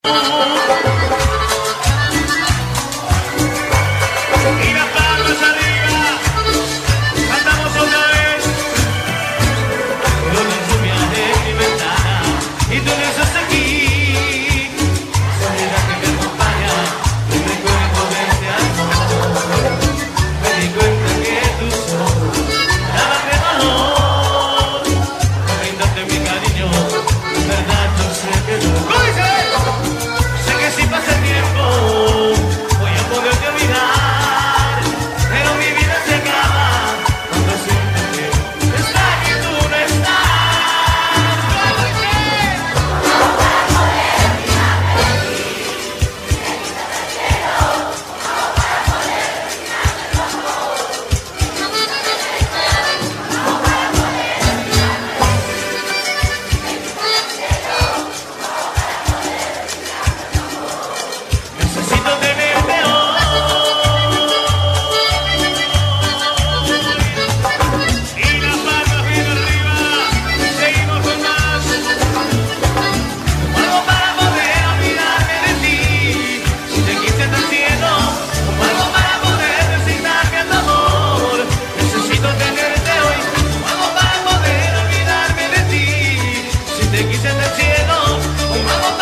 Y las palmas arriba, cantamos otra vez. Con la lluvia de mi ventana y tú no estás aquí. Soledad que me acompaña, el recuerdo de este amor. Me di cuenta que tus ojos daban de valor. No brindarte mi cariño, verdad yo sé que no. Sé que si pasa el tiempo voy a poderte olvidar, pero mi vida se acaba cuando siento que estás y tú no estás. ¿Cómo dice? ¿Cómo para poder olvidarme de ti? Me quitas el cielo. ¿Cómo para poder olvidarme de tu amor? No me quitas el cielo. ¿Cómo para poder olvidarme de ti? Me quitas el cielo. ¿Cómo para poder olvidarme de tu amor? Necesito tenerte hoy. Y las palmas bien arriba, seguimos con más. Algo para poder olvidarme de ti. Si te quise del cielo, algo para poder resignarme a tu amor. Necesito tenerte hoy. Algo para poder olvidarme de ti. Si te quise del cielo, algo